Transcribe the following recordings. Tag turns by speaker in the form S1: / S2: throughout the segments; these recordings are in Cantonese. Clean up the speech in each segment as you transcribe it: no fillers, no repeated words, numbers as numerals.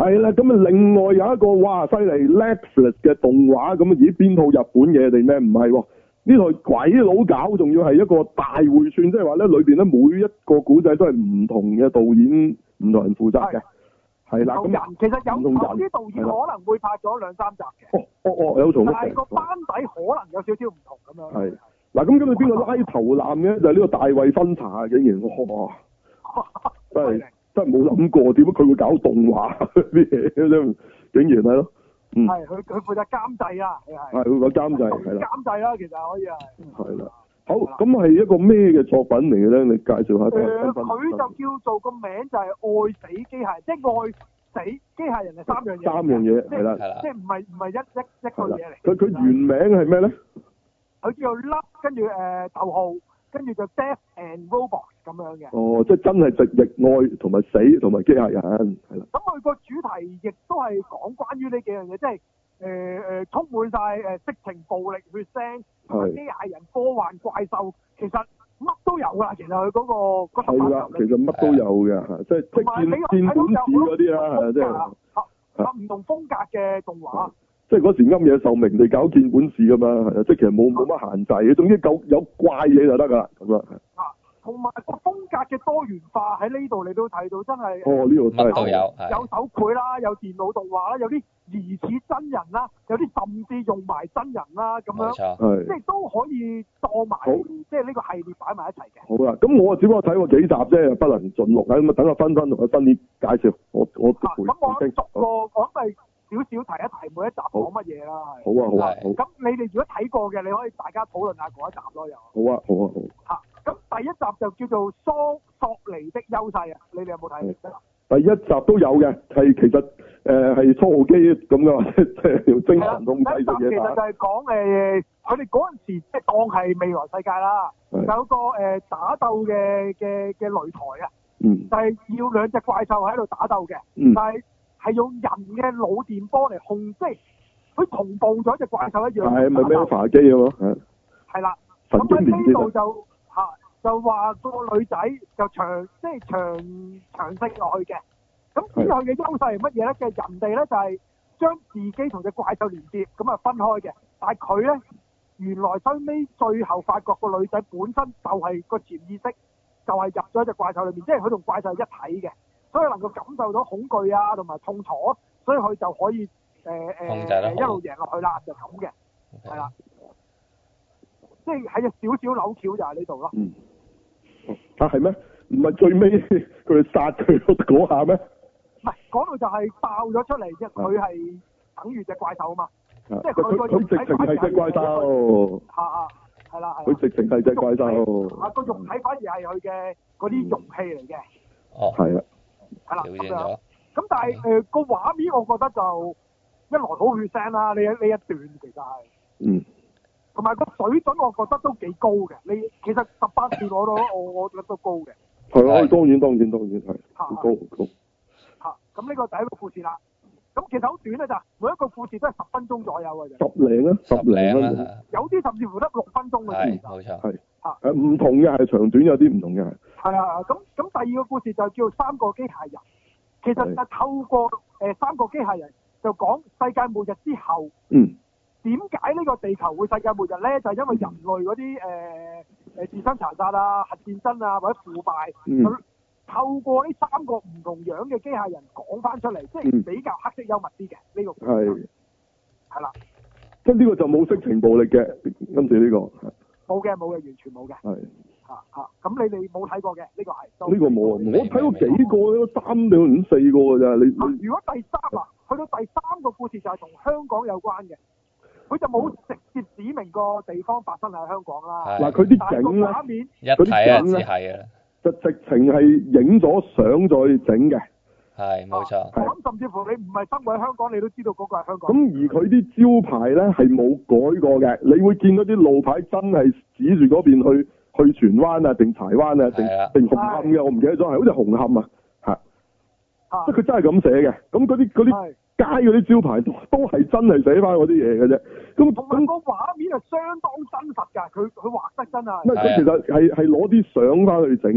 S1: 係啦，咁啊另外有一個哇犀利 Netflix 嘅動畫，咁咦邊套日本嘢定咩？唔係喎，呢套鬼佬搞，仲要係一個大會串，即係話咧裏邊咧每一個古仔都係唔同嘅導演、唔同人負責嘅，係啦。咁
S2: 其實有啲導演可能會拍咗2、3集嘅。
S1: 有重複嘅。
S2: 但係個班底可能有少少唔同咁樣。係。
S1: 嗱咁你邊個拉頭纜嘅？就係呢個大衛芬查，竟然哇！真係冇諗過，點解佢會搞動畫啲嘢咧？竟然係咯，
S2: 係佢負責監製啊，
S1: 係佢個監製係啦。
S2: 監製啦，其實可以係。
S1: 係啦，好，咁係一個咩嘅作品嚟嘅咧？你介紹下。
S2: 佢就叫做個名就係愛死機械，即係愛死機械人係3樣嘢。
S1: 3樣嘢係啦，
S2: 即係唔係一個嘢嚟。
S1: 佢原名係咩咧？
S2: 佢叫做 Love， 跟住逗號，跟住就 Death and Robots 咁樣嘅。哦，
S1: 即係真係直譯愛同埋死同埋機械人係啦。
S2: 咁佢個主題亦都係講關於呢幾樣嘢，即係充滿晒色情、暴力、血腥同埋機械人、科幻、怪獸，其實乜都有㗎。其實佢嗰個
S1: 係啦，其實乜都有嘅，即係見本子嗰啲啦，即係
S2: 唔同風格嘅動畫。
S1: 即係嗰時啱嘢壽命地搞見本事噶嘛，係啊，即係其實冇乜限制嘅，總之夠有怪嘢就得噶啦，咁啊。
S2: 同埋個風格嘅多元化喺呢度你都睇到，真係。
S1: 呢度
S3: 乜都有。
S2: 有手繪啦，有電腦動畫啦，有啲疑似真人啦，有啲甚至用埋真人啦，咁樣。
S1: 係。
S2: 即係都可以當埋，即係呢個系列擺埋一齊嘅。
S1: 好啦，咁我只不過睇過幾集啫，不能盡錄啊，咁啊等阿芬同阿新啲介紹，我
S2: 咁我逐個講咪。少少提一提每一集講乜嘢啦，
S1: 好啊。
S2: 咁你哋如果睇過嘅，你可以大家討論下嗰一集咯，又。
S1: 好啊。
S2: 咁第一集就叫做索尼的優勢啊，你哋有冇睇？
S1: 第一集都有嘅，係其實係初號機咁嘅，即係用精神控制嘅嘢。
S2: 第一集其實就係講佢哋嗰陣時即係當係未來世界啦，有個打鬥嘅擂台啊，就係要2隻怪獸喺度打鬥嘅，但係用人嘅腦電波嚟控，即係佢同步咗隻怪獸一樣。係咪咩發機啊？嘛係啦。咁喺呢度就話個女仔就長性落去嘅。咁之後嘅優勢係乜嘢咧？嘅人哋咧就係將自己同隻怪獸連接，咁啊分開嘅。但係佢咧原來收尾最後發覺個女仔本身就係個潛意識，就係入咗隻怪獸裏面，即係佢同怪獸一體嘅。所以能夠感受到恐懼啊，同埋痛楚，所以佢就可以一路贏落去啦，就咁嘅，係啦，即係有少少扭橋就喺呢度咯。
S1: 係咩？唔係最尾佢哋殺佢嗰下咩？
S2: 唔係，嗰度就係爆咗出嚟啫，佢係等於隻怪獸啊嘛，即係佢
S1: 直情係隻怪獸。
S2: 係啦。
S1: 佢直情係隻怪獸。
S2: 個肉體反而係佢嘅嗰啲容器嚟嘅。
S1: 係啊。
S2: 係啦，咁但係個畫面，我覺得就一來好血腥啦，呢一段其實係，同埋個水準，我覺得都幾高嘅。你其實18段我覺得都高嘅。
S1: 係啊，當然係，好高。
S2: 咁呢個第一個故事啦。咁其實好短咧，就每一個故事都係10分鐘左右嘅啫。
S1: 十零啊，
S2: 有啲甚至乎得6分鐘嘅。
S3: 係，冇錯。
S1: 係唔同嘅，係長短有啲唔同嘅。
S2: 係啊，咁第二個故事就叫3個機械人，其實就透過3個機械人就講世界末日之後，點解呢個地球會世界末日咧？就係因為人類嗰啲自相殘殺啊、核戰爭啊或者腐敗，咁透過呢3個唔同樣嘅機械人講翻出嚟，即係比較黑色幽默啲嘅呢個故事。係啦，
S1: 即係呢個就冇色情暴力嘅，今次呢個
S2: 冇嘅，完全冇嘅。係。咁你哋冇睇過嘅呢個係？
S1: 呢個冇啊，我睇過幾個咯，3、2、5、4個㗎咋你？
S2: 如果第3啊，去到第3個故事就係同香港有關嘅，佢就冇直接指明個地方發生喺香港啦。
S1: 嗱，佢啲景咧，
S3: 畫面嗰啲景咧，
S1: 就直情係影咗相再整嘅。
S3: 係，冇錯。
S2: 我諗甚至乎你唔係生活喺香港，你都知道嗰個係香港。
S1: 咁而佢啲招牌咧係冇改過嘅，你會見到啲路牌真係指住嗰邊去荃灣啊，定柴灣啊，定紅磡嘅，我唔記得咗，係好似紅磡啊，即係佢真係咁寫嘅。咁嗰啲街嗰啲招牌都係真係寫翻嗰啲嘢嘅啫。咁
S2: 同埋個畫面係相當真實㗎，佢畫得真係。
S1: 佢其實係攞啲相翻去整嘅。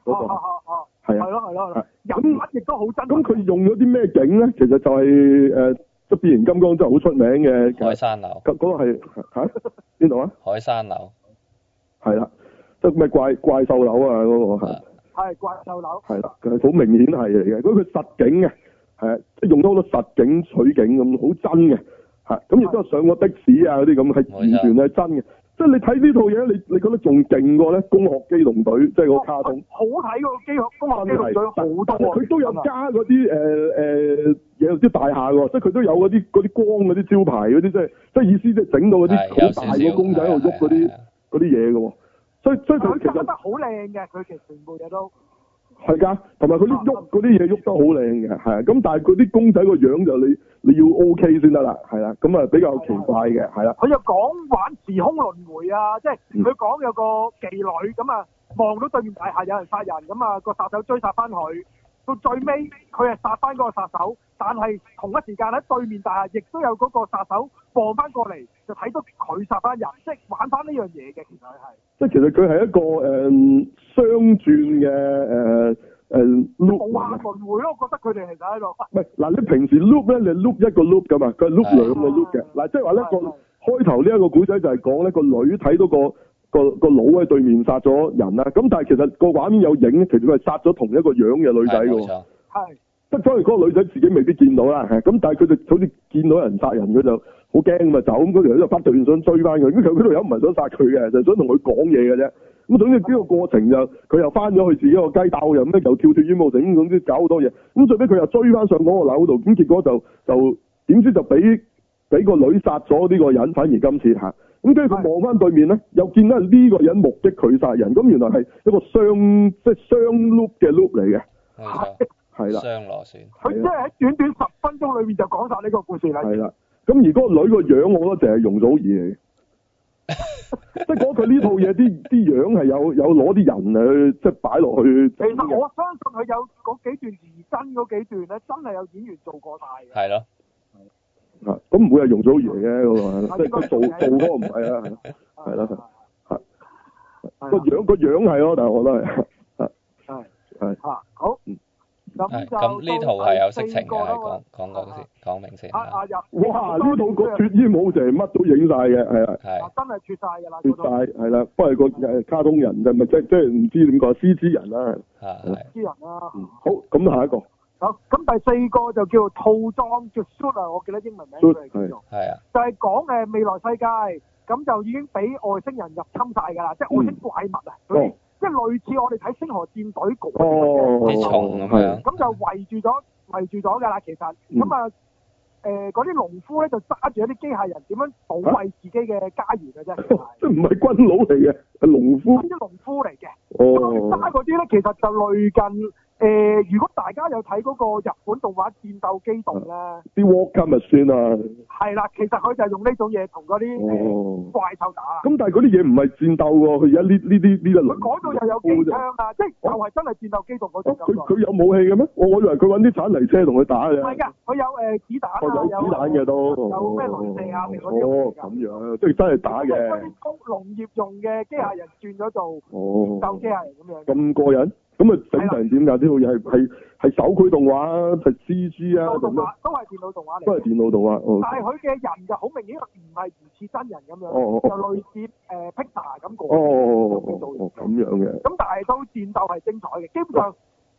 S1: 嗰個。係啊。
S2: 係咯。人物亦都好真。
S1: 咁佢用咗啲咩景咧？其實就係即係變形金剛真係好出名嘅。
S3: 海山樓。
S1: 嗰個係嚇邊度啊？
S3: 海山樓。
S1: 係啦，即係咩怪獸樓啊嗰個係。
S2: 係怪獸樓。係
S1: 啦，佢好明顯係嚟嘅。嗰佢實景嘅，係啊，即係用咗好多實景取景咁，好真嘅。係咁亦都有上過的士啊嗰啲咁，係完全係真嘅。即係你睇呢套嘢，你覺得仲勁過咧《攻殼機動隊》，即係個卡通。
S2: 好睇過《攻殼機動隊》好多。
S1: 佢都有加嗰啲有啲大廈喎，即係佢都有嗰啲光嗰啲招牌嗰啲，即係意思即係整到嗰啲好大個公仔喺度喐嗰啲嘢嘅喎。所以佢其實
S2: 得好靚嘅，佢其實全部嘢都。
S1: 係㗎，同埋佢啲喐嗰啲嘢喐得好靚嘅，係啊。咁但係佢啲公仔個樣就你要 OK 先得啦，係啦。咁啊比較奇怪嘅，係啦。
S2: 佢又講玩時空輪迴啊，即係佢講有個妓女咁啊，望到對面大廈有人殺人，咁啊個殺手追殺翻佢，到最尾佢係殺翻嗰個殺手，但係同一時間喺對面大廈亦都有嗰個殺手望翻過嚟，就睇到佢殺翻人，即係玩翻呢樣嘢嘅，其實係。即係
S1: 其實佢係一個雙轉嘅loop。
S2: 無限輪迴咯，我覺得佢哋其實喺度。
S1: 唔係嗱，你平時 loop 咧，你 loop 一個 loop 㗎嘛，佢係 loop 兩個 loop 嘅。嗱，即係話咧個開頭呢一個古仔就係講咧個女睇到個佬喺對面殺咗人啦，咁但係其實個畫面有影，其實佢係殺咗同一個樣嘅女仔㗎喎。
S2: 係。
S1: 即係當然嗰個女仔自己未必見到啦，咁但係佢就好似見到人殺人，佢就好驚咁啊走，咁嗰條友就不斷想追翻佢，咁其實嗰條友唔係想殺佢嘅，就係想同佢講嘢嘅啫。咁總之呢個過程就佢又翻咗去自己個雞竇，又咩又跳煙霧城，總之搞好多嘢。咁最尾佢又追翻上嗰個樓度，咁結果就點知就俾個女殺咗呢個人，反而今次嚇。咁跟住佢望翻對面咧，又見到呢個人目擊佢殺人，咁原來係一個雙 loop 嘅 loop 嚟嘅。係啦，
S3: 雙螺旋。
S2: 佢即係喺短短10分鐘裏面就講晒呢個故事啦。
S1: 係啦，咁而嗰個女個樣，我覺得淨係容祖兒嚟嘅，即係講佢呢套嘢啲樣係有攞啲人去即係擺落去。
S2: 其實我相信佢有嗰幾段擬真嗰幾段咧，真係有演員做過晒嘅。
S3: 係咯。
S1: 咁唔會係容祖兒嚟嘅嗰個，即係佢做嗰個唔係啊，係啦，個樣係咯，但係我覺得係。係。
S2: 好。咁
S3: 呢套係有色情嘅，講明先。
S1: 哇！呢套個脫衣舞就係乜都影晒嘅，係啊。
S3: 係。
S2: 真係脫晒㗎啦。
S1: 脫晒係啦，不過係個卡通人就咪即係唔知點講，CG 人啦。
S2: CG 人啦。
S1: 好，咁下一個。
S2: 好，咁第4個就叫套裝，叫 suit 啊，我記得英文名佢係叫做。
S3: 係啊。
S2: 就係講未來世界，咁就已經俾外星人入侵晒㗎啦，即係外星怪物啊。即係類似我哋睇《星河戰隊》嗰
S3: 啲蟲咁樣，
S2: 咁就圍住咗㗎啦。其實咁啊，嗰啲農夫咧就揸住一啲機械人，點樣保衞自己嘅家園嘅啫。
S1: 即係唔係軍佬嚟嘅，係農夫。啲
S2: 農夫嚟嘅。咁揸嗰啲咧，其實就類近如果大家有睇嗰個日本動畫《戰鬥機動》咧，
S1: 啲 Walker 咪算啊。係
S2: 啦，其實佢就係用呢種嘢同嗰啲怪獸打。
S1: 咁但係嗰啲嘢唔係戰鬥喎，佢而家呢啲
S2: 佢講到又有機槍啊，即係就係真係戰鬥機動嗰種感覺。
S1: 佢有武器嘅咩？我以為佢揾啲鏟泥車同佢打嘅。
S2: 唔係㗎，佢有子彈啊，
S1: 有子彈嘅都。
S2: 有咩雷射啊？嗰啲
S1: 咁樣，即係真係打嘅。
S2: 嗰啲農業用嘅機械人轉咗做戰鬥機械人咁樣。
S1: 咁過癮？咁啊整成點㗎？呢套嘢係手繪動畫，係 CG 啊？
S2: 都係電腦動畫嚟。
S1: 都係電腦動畫。
S2: 但係佢嘅人就好明顯唔係唔似真人咁樣，就類似Pixar 咁個。咁樣嘅。咁但係都戰鬥係精彩嘅，基本上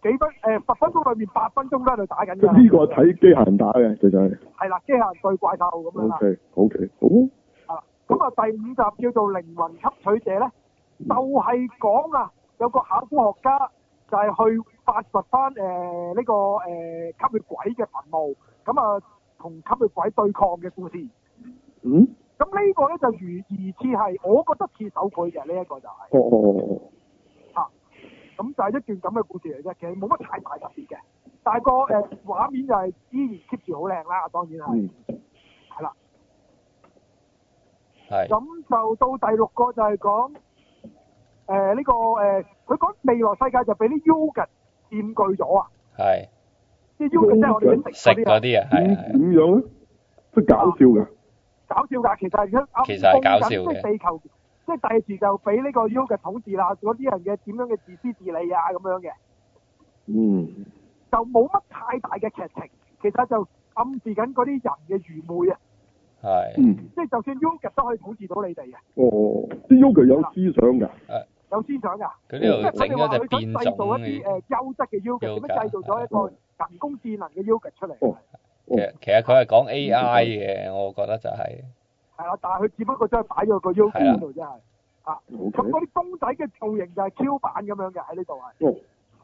S2: 10分鐘裏面8分鐘都喺度打緊嘅。
S1: 呢個睇機械人打嘅，其實係。係
S2: 啦，機械人對怪獸咁樣啦。
S1: OK，好。
S2: 咁啊，第5集叫做靈魂吸取者咧，就係講啊，有個考古學家。就係去發掘翻呢個吸血鬼嘅墳墓，咁啊同吸血鬼對抗嘅故事。咁呢個咧就疑似係，我覺得似手繪嘅呢一個就係。咁就係一段咁嘅故事嚟啫，其實冇乜太大特別嘅，但係個畫面就係依然 keep 住好靚啦，當然係。係啦。係。咁就到第6個就係講。呢個佢講未來世界就俾啲 yogurt 佔據咗啊！
S3: 係。
S2: 啲 yogurt 即係我哋食
S3: 嗰啲啊，係。
S1: 點樣咧？即係搞笑㗎。
S2: 搞笑㗎，其實係
S3: 搞笑嘅。
S2: 地球即係第二時就俾呢個 Yogurt 統治啦，嗰啲人嘅點樣嘅自私自利啊咁樣嘅。就冇乜太大嘅劇情，其實就暗示緊嗰啲人嘅愚昧啊。
S3: 係。
S2: 即係就算 Yogurt 都可以統治到你哋嘅。
S1: 啲 Yogurt 有思想㗎。
S2: 有思想㗎。
S3: 佢呢度整咗隻變種
S2: 製造一啲優質嘅 Yogurt，點樣製造咗一個人工智能嘅 Yogurt 出嚟？
S3: 其實佢係講 AI 嘅，我覺得就係。係
S2: 啦，但係佢只不過真係擺咗個 Yogurt 喺度，真係。咁嗰啲公仔嘅造型就係 Q 版咁樣嘅喺呢度係。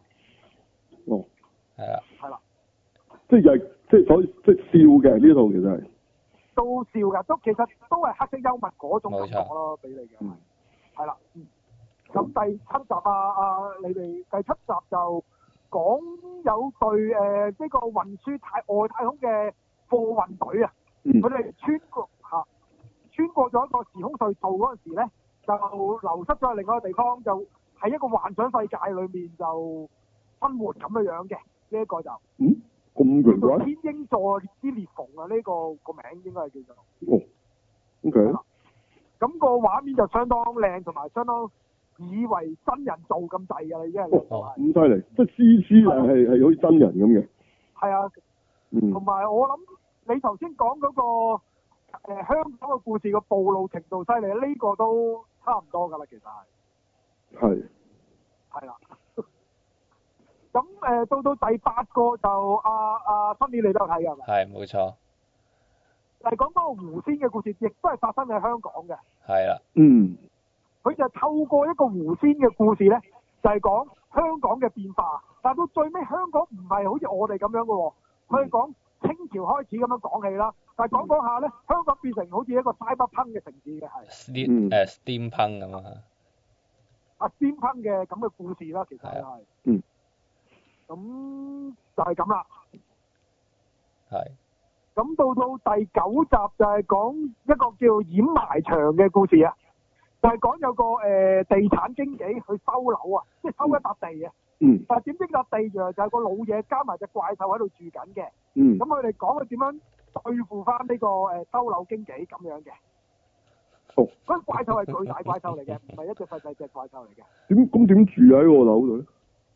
S3: 係啊。
S2: 係啦。
S1: 即係所以即係笑嘅呢套其實係。
S2: 都笑㗎，其實都係黑色幽默嗰種感覺咯，俾你嘅。係啦。咁第7集你哋第7集就講有隊呢個運輸外太空嘅貨運隊啊，佢哋穿過咗一個時空隧道嗰陣時咧，就流失咗去另外一個地方，就喺一個幻想世界裏面就生活咁樣嘅呢一個就。
S1: 咁奇怪？
S2: 天鷹座之裂縫啊，呢個名應該係叫做。
S1: OK。
S2: 咁個畫面就相當靚，同埋相當以為真人做咁滯㗎啦，已經係。
S1: 咁犀利，即係 CG 係好似真人咁嘅。係
S2: 啊。同埋我諗你頭先講嗰個香港嘅故事個暴露程度犀利，呢個都差唔多㗎啦，其實係。係。係啦。咁到第8個就新年你都有睇㗎嘛？
S3: 係冇錯。
S2: 係講嗰個狐仙嘅故事，亦都係發生喺香港嘅。
S3: 係啦。
S2: 佢就透過一個狐仙嘅故事咧，就係講香港嘅變化。但到最尾香港唔係好似我哋咁樣嘅喎，佢係講清朝開始咁樣講起啦。但係講下咧，香港變成好似一個 cyberpunk 嘅城市嘅係。
S3: steampunk 咁啊。
S2: steampunk 嘅咁嘅故事啦，其實係。咁就係咁啦。
S3: 係。
S2: 咁到第9集就係講一個叫掩埋場嘅故事啊，就係講有個地產經紀去收樓啊，即係收一笪地啊。但係點知笪地就係個老嘢加埋隻怪獸喺度住緊嘅。咁佢哋講佢點樣對付翻呢個收樓經紀咁樣嘅。嗰個怪獸係巨大怪獸嚟嘅，唔係一隻細隻怪獸嚟嘅。
S1: 點住喺個樓度咧？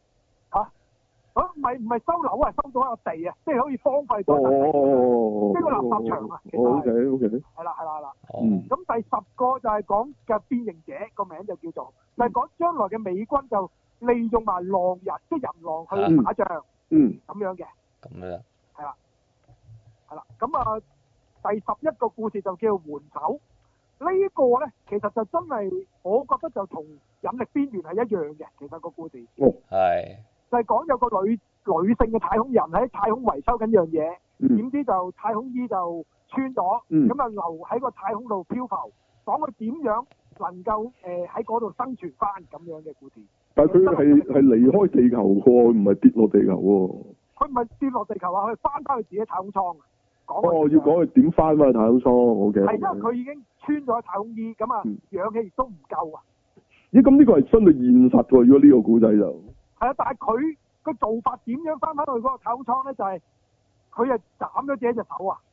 S2: 唔係收樓啊，收咗一個地啊，即係好似荒廢咗一個垃圾場啊。
S1: OK。
S2: 係啦。咁第10個就係講嘅變形者，個名就叫做，就係講將來嘅美軍就利用埋狼人，即係人狼去打仗。咁樣嘅。咁樣。係啦。咁第11個故事就叫援手。呢個咧其實就真係，我覺得就同引力邊緣係一樣嘅，其實個故事。
S3: 係。
S2: 就係講有個女性嘅太空人喺太空維修緊樣嘢，點知就太空衣就穿咗，咁啊留喺個太空度漂浮，講佢點樣能夠喺嗰度生存翻咁樣嘅故事。
S1: 但係佢係離開地球喎，唔係跌落地球喎。佢
S2: 唔係跌落地球啊，佢翻返去自己太空艙。
S1: 要講佢點翻返去太空艙 ，OK。係因為
S2: 佢已經穿咗太空衣，咁氧氣亦都唔夠啊。
S1: 咦？咁呢個係相對現實喎，如果呢個古仔就。係啊，但係佢個做法點樣翻返去嗰個太空艙咧？就係佢斬咗自己隻手啊！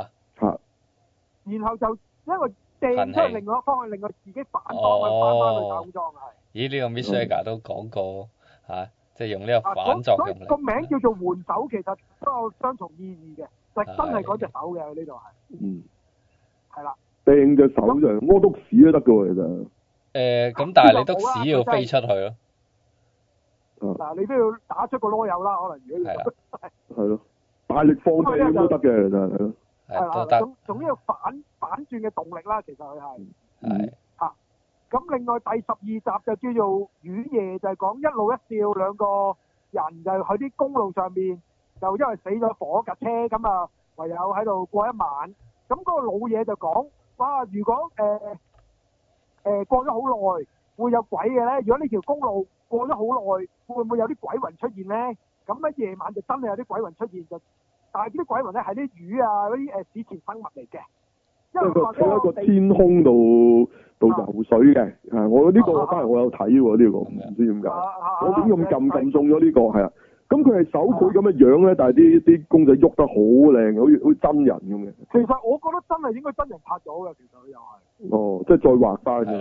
S1: 然後就因為掟出去另外一個方向，令佢自己反方去翻返去太空艙係。
S3: 咦？呢個 Mick Jagger 都講過即係用呢個反作用力。
S2: 個名叫做援手，其實都有雙重意義嘅，就真係嗰隻手嘅呢度係。係啦。
S1: 掟隻手就屙篤屎都得㗎喎，其實。
S3: 咁但係你篤屎要飛出去咯。
S2: 嗱，你都要打出個囉柚啦，可能如果要
S1: 係咯，大力放地咁都得嘅，其實係咯。
S2: 係啦，總之要反轉嘅動力啦，其實佢係。係。咁另外第12集就叫做雨夜，就係講一老一少兩個人就喺啲公路上面，就因為死咗火架車，咁啊唯有喺度過一晚。咁嗰個老嘢就講：哇，如果過咗好耐，會有鬼嘅咧。如果呢條公路過咗好耐，會唔會有啲鬼魂出現咧？咁喺夜晚就真係有啲鬼魂出現，但係啲鬼魂咧係啲魚啊，嗰啲史前生物嚟嘅。因為佢喺一個天空度游水嘅，我呢個翻嚟我有睇喎，呢個唔知點解，我點咁撳中咗呢個係啊？咁佢係手繪咁嘅樣咧，但係啲公仔喐得好靚，好似真人咁嘅。其實我覺得真係應該真人拍咗嘅，其實佢又係。即係再畫翻嘅。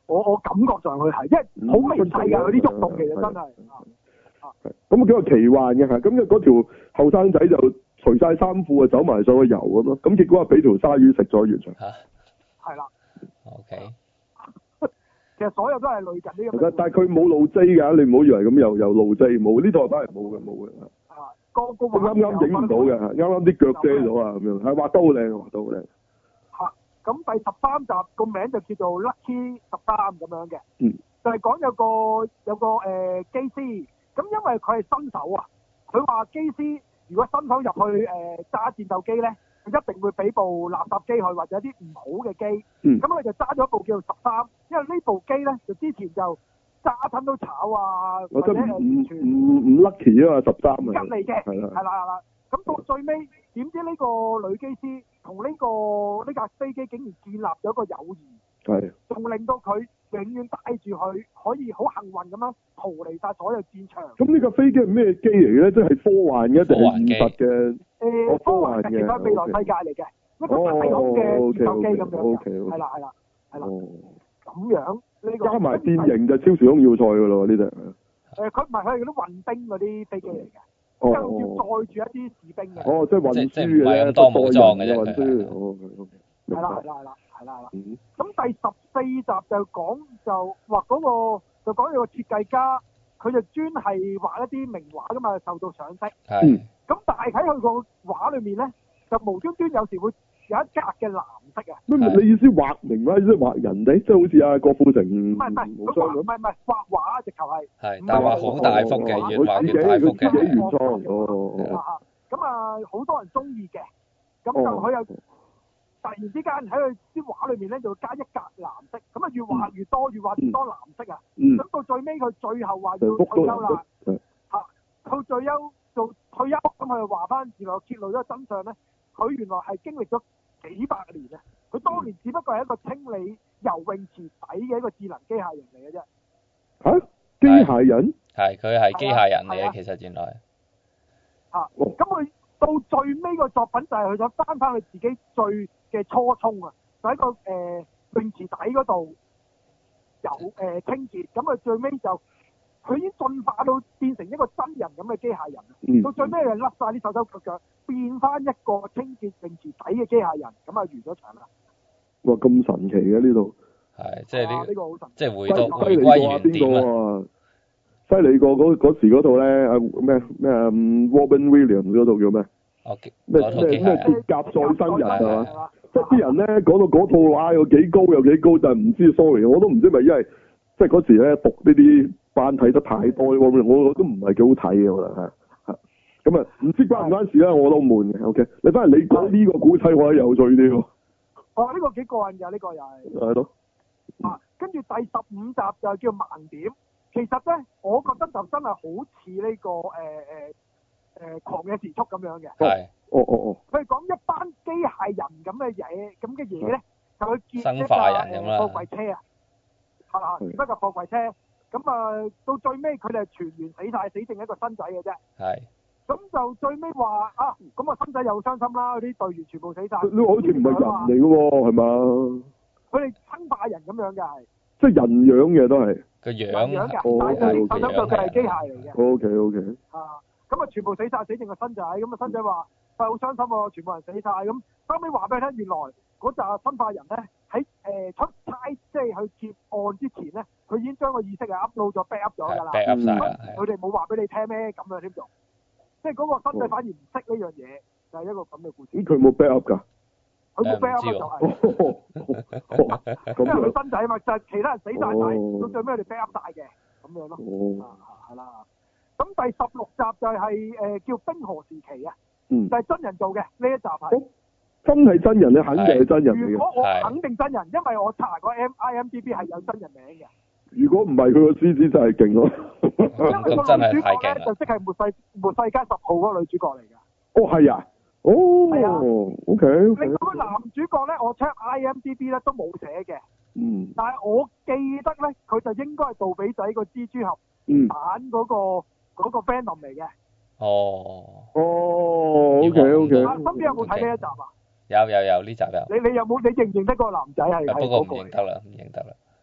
S2: 我感覺上佢係，因為好微細㗎，佢啲喐動其實真係。
S1: 咁叫個奇幻嘅嚇，咁嗰條後生仔就除晒衫褲啊，走埋上去游咁咯。咁結果啊，俾條鯊魚食咗完場。
S2: 係啦。
S3: OK。
S2: 其實所有都係類近呢咁。
S1: 但係佢冇露 J 㗎，你唔好以為咁又露 J， 冇呢套反而冇嘅。
S2: 個
S1: 啱啱影唔到嘅，啱啱啲腳遮咗啊咁樣，係畫得好靚，畫得好靚。
S2: 咁第13集個名就叫做 Lucky 13咁樣嘅，就係講有個機師，咁因為佢係新手啊，佢話機師如果新手入去揸戰鬥機咧，佢一定會俾部垃圾機去或者啲唔好嘅機，咁佢就揸咗一部叫做13，因為呢部機咧就之前就揸親都炒啊，或者
S1: 唔 lucky 啊嘛13啊，
S2: 吉嚟嘅，係啦，咁到最尾點知呢個女機師同呢架飛機竟然建立咗一個友誼，仲令到佢永遠帶住佢可以好幸運咁樣逃離晒所有戰場。咁
S1: 呢架飛機係咩機嚟嘅咧？即係科幻嘅定係現實嘅？
S2: 科幻嘅，其實未來世界嚟嘅，一個太空嘅戰鬥機咁樣嘅，係啦，咁樣呢個加埋變形就超時空要塞噶咯呢隻。佢唔係，佢係嗰啲運兵嗰啲飛機嚟嘅。即係好似載住一啲士兵嘅。即係運輸嘅啫，
S3: 多武裝嘅啫。
S1: 運輸。
S2: 係啦。咁第14集就講就話嗰個就講有個設計家，佢就專係畫一啲名畫噶嘛，受到賞識。咁但係喺佢個畫裏面咧，就無端端有時會有一格嘅藍色啊。
S1: 你意思畫名畫，即係畫人哋，即係好似阿郭富城
S2: 唔係畫畫，直頭係。
S3: 但係畫好大幅嘅，越畫越大幅嘅。
S1: 自己原創。
S2: 咁好多人中意嘅，咁就佢又突然之間喺佢啲畫裏面咧，就會加一格藍色，咁啊越畫越多，越畫越多藍色啊。咁到最尾佢最後話要退休啦。到退休做退休，咁佢就話翻，原來揭露咗真相咧，佢原來係經歷咗幾百年啊！佢當年只不過係一個清理游泳池底嘅一個智能機械人嚟嘅啫。
S1: 嚇？機械人？
S3: 係，佢係機械人嚟嘅，其實原來。
S2: 咁佢到最尾個作品就係佢想翻去自己最嘅初衷啊！就喺個泳池底嗰度清潔，咁佢最尾就佢已經進化到變成一個真人咁嘅機械人，到最尾就甩晒啲手手腳腳，變翻一個清潔泳池底嘅機械人，咁啊完咗場啦！哇，
S1: 咁神奇嘅呢度，
S3: 係即係呢
S2: 個好神奇，
S3: 即係回歸原點啊！
S1: 犀利過嗰時嗰套咧，咩Robin Williams 嗰套叫咩？咩鐵甲再生人係嘛？即係啲人咧講到嗰套話有幾高，但係唔知 sorry， 我都唔知咪因為即係嗰時咧讀呢啲班睇得太多，我都唔係幾好睇嘅，我覺得嚇。咁啊，唔知關唔關事啦，我都悶嘅。OK， 你翻嚟你講呢個古仔，我覺得有趣啲喎。
S2: 呢個幾過癮㗎，呢個又係。
S1: 係咯。
S2: 跟住第15集就叫盲點。其實咧，我覺得就真係好似呢個狂野時速咁樣嘅。
S3: 係。
S2: 佢係講一班機械人咁嘅嘢咧，就去劫一架貨櫃車啊。係嘛？劫一架貨櫃車，咁啊到最尾佢哋係全員死晒，死剩一個新仔嘅啫。係。咁就最尾話啊，咁啊新仔又傷心啦，嗰啲隊員全部死晒。
S1: 呢個好似唔係人嚟嘅喎，係嘛？佢
S2: 哋生化人咁樣嘅係。
S1: 即係人樣嘅都係。
S3: 個樣
S2: 嘅，但係啲手手腳腳係機械嚟嘅。
S1: OK。
S2: 咁啊全部死晒，死剩個新仔，咁啊新仔話好傷心喎，全部人死晒，咁後尾話俾你聽，原來嗰紮生化人咧喺出差，即係去劫案之前咧，佢已經將個意識係 upload 咗 back up 咗㗎啦。佢哋冇話俾你聽咩咁樣添做？即係嗰個新仔反而唔識呢樣嘢，就係一個咁嘅故事。
S1: 佢冇 back up 㗎？
S2: 佢冇 back up 就係，因為佢新仔啊嘛，就係其他人死晒，到最尾佢哋 back up 晒嘅咁樣咯。係啦。咁第16集就係叫冰河時期啊，就係真人做嘅呢一集係。
S1: 真係真人，你肯定係真人嚟嘅。
S2: 如果我肯定真人，因為我查過 IMDB 係有真人名嘅。
S1: 如果唔係佢個 CG 真係勁咯。
S2: 因為個女主角咧就即係末世街10號嗰個女主角嚟㗎。
S1: 哦，係啊。哦。係啊。OK。另外個男主角咧，我 check IMDB 咧都冇寫嘅。但係我記得咧，佢就應該係杜比仔個蜘蛛俠版嗰個 Venom 嚟嘅。OK。身邊有冇睇呢一集啊？
S3: 有呢集有。
S2: 你有冇？你認唔認得嗰個男仔係？
S3: 不過唔認得啦。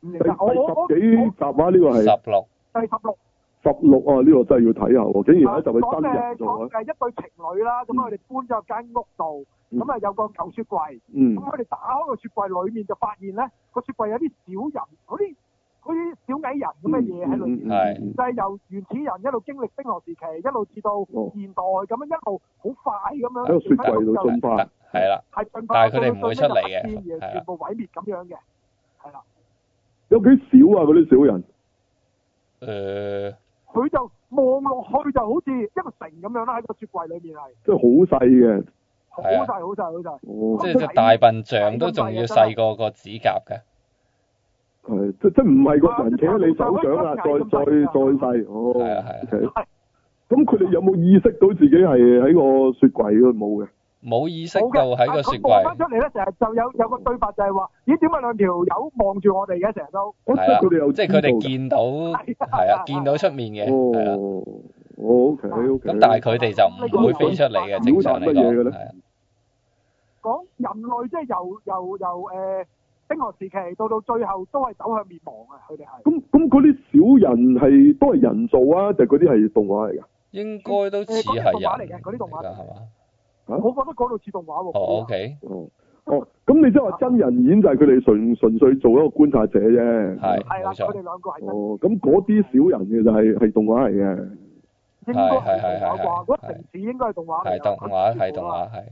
S2: 唔認得。
S1: 第十幾集啊？呢個係
S3: 16。
S2: 第16。
S1: 16啊！呢個真係要睇下喎，竟然有一集係真人做啊！
S2: 講一對情侶啦，咁佢哋搬咗入間屋度，咁啊有個舊雪櫃，咁佢哋打開個雪櫃裡面就發現咧，個雪櫃有啲小人，好似小矮人咁嘅嘢喺裏面，就係由原始人一路經歷冰河時期，一路至到現代咁樣一路好快咁樣喺個雪櫃度進化，
S3: 係啦，但係佢哋唔會出嚟嘅，
S2: 全部毀滅咁樣嘅，係啦。
S1: 有幾少啊？嗰啲小
S3: 人？
S2: 佢就望落去就好似一個城咁樣啦，喺個雪櫃裏面係。
S1: 即係好細嘅。
S2: 好細。
S3: 即係隻大笨象都仲要細過個指甲嘅。
S1: 係，即唔係個人企喺你手掌啊？再細。哦。係。咁佢哋有冇意識到自己係喺個雪櫃嗰度冇嘅？
S3: 冇意識到喺個雪櫃。
S2: 望翻出嚟咧，成日就有個對白就係話：咦，點解兩條友望住我哋嘅？成日都。
S3: 即係佢哋見到，係啊，見到出面嘅。
S1: 哦。OK。
S3: 咁但係佢哋就唔會飛出嚟嘅，正常嚟講。係啊。
S2: 講人類即係由冰河時期到最後都係走向滅亡啊！佢哋係。咁嗰啲小人係都係人造啊，定係嗰啲係動畫嚟㗎？
S3: 應該都似係人。動
S2: 畫嚟嘅，嗰啲動畫係嘛？我覺得嗰度似動畫喎。
S3: OK。
S1: 咁你即係話真人演就係佢哋純粹做一個觀察者啫。
S2: 係啦，佢哋兩個係。
S1: 咁嗰啲小人嘅就係動畫嚟嘅。
S2: 應該係動畫啩？嗰城市應該係動畫嚟。
S3: 係動畫係。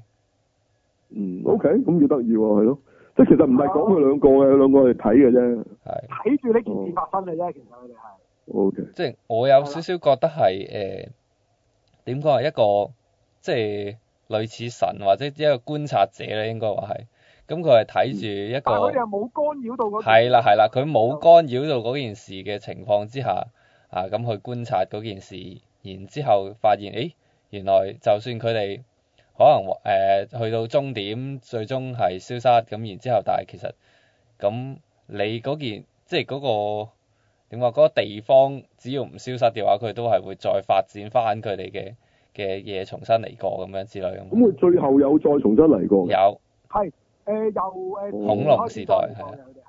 S1: OK，咁要得意喎，係咯。即係其實唔係講佢兩個嘅，兩個係睇嘅啫。
S2: 睇住呢件事發生嘅啫，其實佢哋係。
S1: OK。
S3: 即係我有少少覺得係點講係一個即係。類似神或者一個觀察者咧，應該話係，咁佢係睇住一個，但係佢哋又冇干擾到嗰，係啦，佢冇干擾到嗰件事嘅情況之下，咁去觀察嗰件事，然之後發現，原來就算佢哋可能去到終點，最終係消失，咁然之後，但係其實咁你嗰件即係嗰個點話嗰個地方，只要唔消失嘅話，佢都係會再發展翻佢哋嘅嘢重新嚟過咁樣之類咁。咁佢
S1: 最後有再重新嚟過？
S3: 有。
S2: 係由
S3: 恐龍時代係。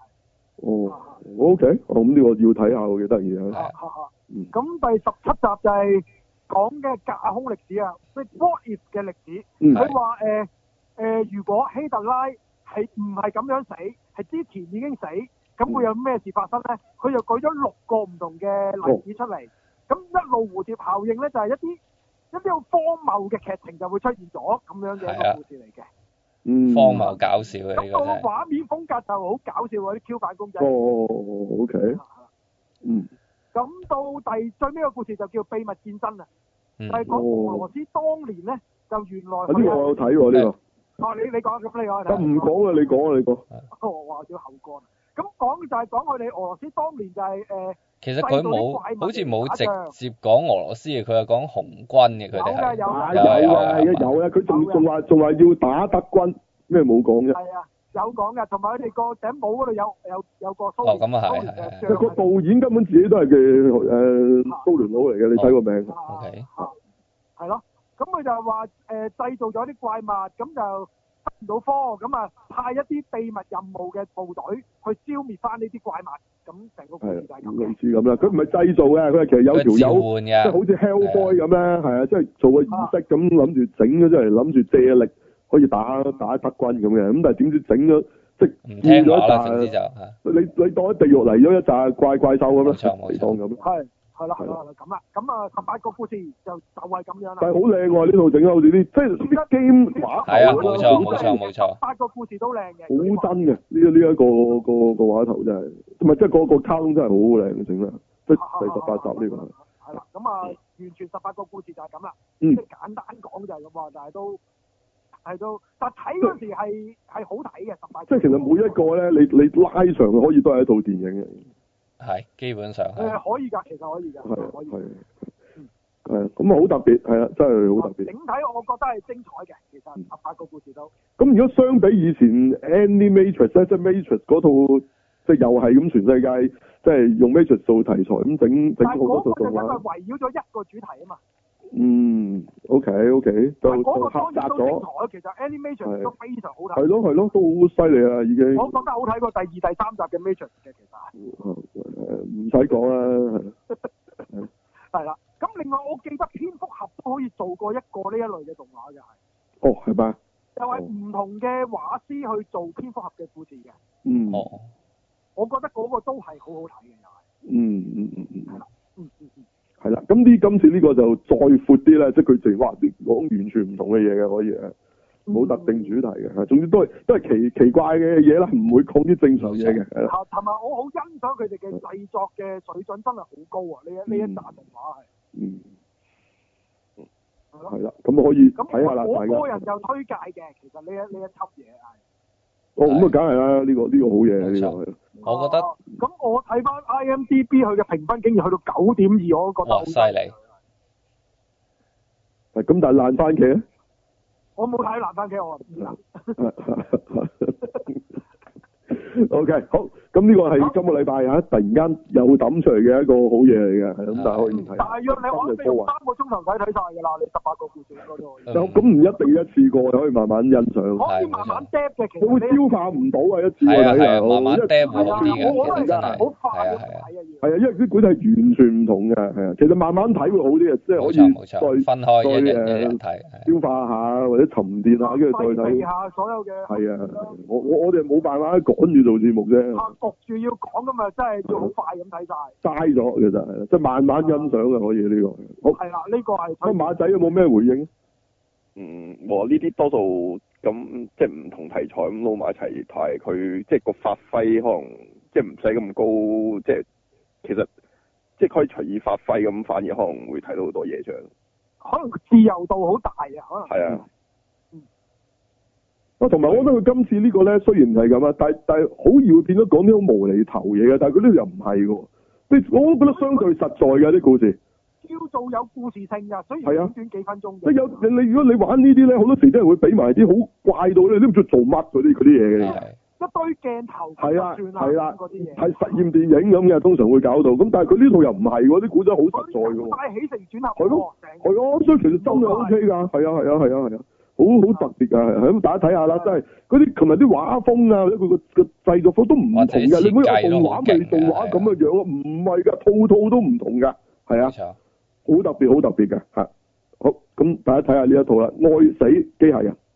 S1: OK，咁呢個要睇下，幾得意啊。
S2: 咁第17集就係講嘅架空歷史啊，即係 What if 嘅歷史。佢話如果希特拉係唔係咁樣死，係之前已經死，咁會有咩事發生咧？佢就舉咗6個唔同嘅例子出嚟。咁一路蝴蝶效應咧，就係一啲好荒謬嘅劇情就會出現咗咁樣嘅一個故事嚟嘅。
S3: 荒謬搞笑嘅呢個真係。
S2: 咁個畫面風格就好搞笑喎，啲 Q 版公仔。
S1: OK。
S2: 咁到最尾個故事就叫秘密戰爭啊，就係講俄羅斯當年咧，就原來。
S1: 呢個我有睇喎，呢個。
S2: 你講咁你講。
S1: 咁唔講啊，你講啊，你講。
S2: 我話少口乾。咁講就係講佢哋俄羅斯當年就係
S3: 其實佢冇，好似冇直接講俄羅斯嘅，佢係講紅軍嘅，佢哋係。
S1: 有佢仲話要打德軍，咩冇講啫？
S2: 係啊，有講㗎，同埋佢哋個頂帽嗰度有個蘇聯。
S3: 咁啊係。
S1: 個導演根本自己都係嘅蘇聯佬嚟嘅，你睇個名。
S3: OK。
S2: 係咯，咁佢就話製造咗啲怪物，咁就得唔到科，咁啊派一啲秘密任務嘅部隊去消滅翻呢啲怪物。咁成個故事就係咁嘅。類似咁啦，佢唔係製造嘅，佢係其實有條友，即係好似 Hellboy 咁咧，係啊，即係做個儀式咁，諗住整咗出嚟，諗住借力可以打德軍咁嘅，咁但係點知整咗即係變咗一紮，你當喺地獄嚟咗一紮怪獸咁咯，你當咁。係啦，咁啦，咁啊18個故事就係咁樣啦。但係好靚喎，呢套整得好似啲即係啲 game 畫頭。係啊，冇錯。18個故事都靚嘅。好真嘅，呢一個畫頭真係，同埋即係個卡通真係好靚嘅整啦，即係第18集呢個。係啦，咁啊，完全18個故事就係咁啦。即係簡單講就係咁啊，但係都，但係睇嗰時係好睇嘅18。即係其實每一個咧，你拉長可以都係一套電影嘅。
S3: 係，基本上係。
S2: 可以㗎，其實可以㗎。可以。
S1: 係，咁啊好特別，係啊，真係好特別。整體我覺得係精彩嘅，其實18個故事都。咁如果相比以前 Animatrix 咧，即係 Matrix 嗰套，即係又係咁全世界，即係用 Matrix 做題材咁整好多套動畫。但係嗰個就因為圍繞咗一個主題啊嘛。 OK，就狹窄咗。
S2: 其實 animation 都非常好睇。
S1: 係咯，都好犀利啊，已經。
S2: 我覺得好睇過第2、第3集嘅 Matrix 嘅，其實。
S1: 唔使講啦。
S2: 係啦，咁另外我記得蝙蝠俠都可以做過一個呢一類嘅動畫嘅係。
S1: 哦，係咪？
S2: 就係唔同嘅畫師去做蝙蝠俠嘅故事嘅。
S1: 嗯。
S2: 我覺得嗰個都係好好睇嘅又係。係啦。
S1: 係啦，咁今次呢個就再闊啲啦，即係佢淨話講完全唔同嘅嘢嘅可以啊，冇特定主題嘅，總之都係奇怪嘅嘢啦，唔會講啲正常嘢嘅。係啦。
S2: 同埋我好欣賞佢哋嘅製作嘅水準真係好高啊！呢一集動畫係。
S1: 係啦，咁可以睇下啦，大家。
S2: 我個人就推介嘅，其實呢一輯嘢係。
S1: 咁啊，梗係啦，呢個好嘢呢個。
S3: 我覺得。
S2: 咁我睇翻 IMDB 佢嘅評分竟然去到9.2，我都覺得好
S3: 犀利。
S1: 咁但係爛番茄咧？
S2: 我冇睇爛番茄，我唔知啦。
S1: OK， 好，咁呢個係今個禮拜突然間又抌出嚟嘅一個好嘢嚟嘅，係咁大家可以睇。大約你可以用3個鐘頭睇晒㗎啦，你18個故事應該都可以。咁唔一定一次過，可以慢慢欣賞。可以慢慢 drop 嘅，其實會消化唔到啊，一次過睇啊，
S3: 慢慢 drop 好啲嘅。
S2: 我覺得係好快咁睇啊，
S1: 係啊，因為啲古仔係完全唔同嘅，係啊，其實慢慢睇會好啲啊，即係可以
S3: 分開一睇，
S1: 消化下或者沉澱下，跟住再睇。
S2: 下所有嘅。係
S1: 啊，我哋冇辦法趕住做節目啫。
S2: 焗住要講咁啊，真係要好快咁睇晒。
S1: 齋咗其實係，即係慢慢欣賞嘅可以呢個。好。係
S2: 啦，呢個係。
S1: 咁馬仔有冇咩回應？
S4: 我呢啲多數咁即係唔同題材咁撈埋一齊睇，佢即係個發揮可能即係唔使咁高，即係其實即係可以隨意發揮咁，反而可能會睇到好多嘢出嚟。
S2: 可能自由度好大啊，可能。係啊。
S1: 同埋我覺得佢今次呢個咧，雖然係咁啊，但係好易會變咗講啲好無厘頭嘢嘅，但係佢呢度又唔係嘅，我都覺得相對實在嘅啲故事。叫做有故事性㗎，所以短短幾分鐘。即係你如果你玩呢啲咧，好多時真係會俾埋啲好怪到咧，你都唔知做乜嗰啲嘢嘅。一堆鏡頭。係啊，係啦，係實驗電影咁嘅，通常會搞到。咁但係佢呢套又唔係喎，啲古仔好實在嘅喎。但係起承轉合。係咯，係啊，所以其實真係 OK 㗎，係啊。好特別啊，係咁大家睇下啦，真係嗰啲琴日啲畫風啊，或者佢個製作風都唔同嘅，你唔好有動畫咪動畫咁嘅樣咯，唔係㗎，套都唔同㗎，係啊，好特別嘅嚇。好，咁大家睇下呢一套啦，《愛死機械人》。